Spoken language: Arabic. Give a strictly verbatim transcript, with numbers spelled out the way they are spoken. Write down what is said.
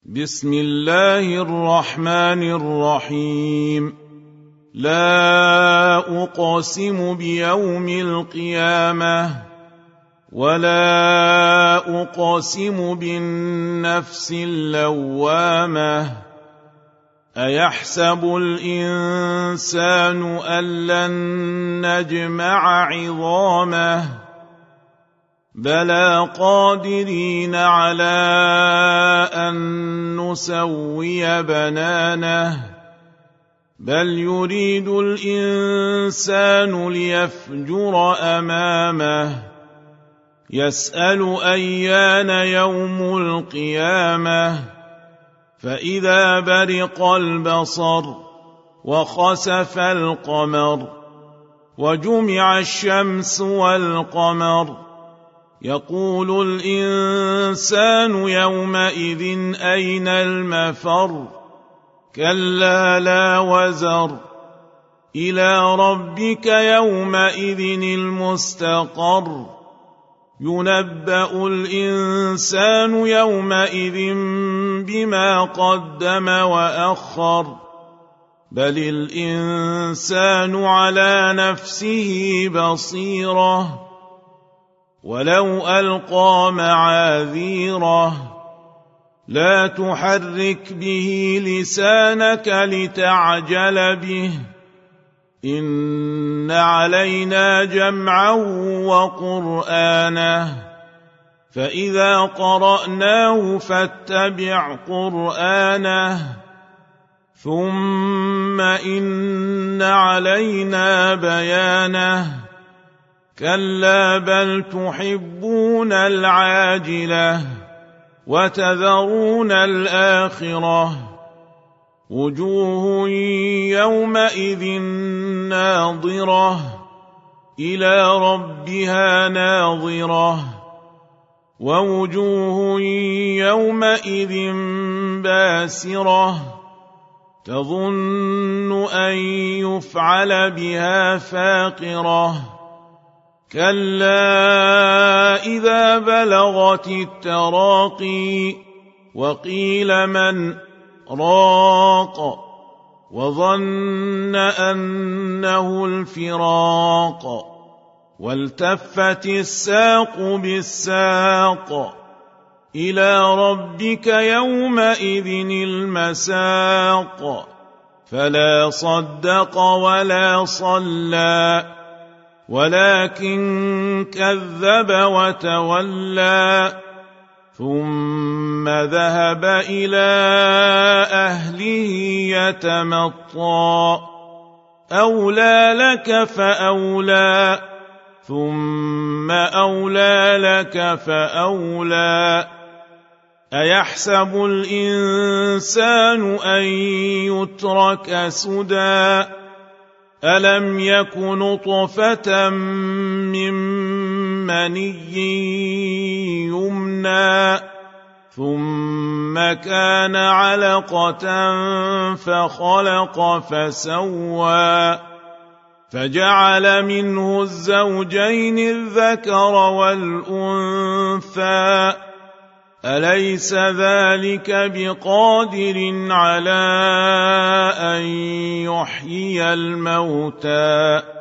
بسم الله الرحمن الرحيم. لا أقسم بيوم القيامة ولا أقسم بالنفس اللوامة أيحسب الإنسان أن لن نجمع عظامه بلى قادرين على أن نسوي بنانه بل يريد الإنسان ليفجر أمامه يسأل أيان يوم القيامة فإذا برق البصر وخسف القمر وجمع الشمس والقمر يقول الإنسان يومئذ أين المفر كلا لا وزر إلى ربك يومئذ المستقر ينبأ الإنسان يومئذ بما قدم وأخر بل الإنسان على نفسه بصيرة ولو ألقى معاذيره لا تحرك به لسانك لتعجل به إن علينا جمعه وقرآنه فإذا قرأناه فاتبع قرآنه ثم إن علينا بيانه كلا بل تحبون العاجلة وتذرون الآخرة وجوه يومئذ ناظرة إلى ربها ناظرة ووجوه يومئذ باسرة تظن أن يفعل بها فاقرة كلا إذا بلغت التراقي وقيل من راق وظن أنه الفراق والتفت الساق بالساق إلى ربك يومئذ المساق فلا صدق ولا صلى ولكن كذب وتولى ثم ذهب إلى أهله يتمطى أولى لك فأولى ثم أولى لك فأولى أيحسب الإنسان أن يترك سدى ألم يك نطفة من مني يمنى ثم كان علقة فخلق فسوى فجعل منه الزوجين الذكر والأنثى أليس ذلك بقادر على أن يحيي الموتى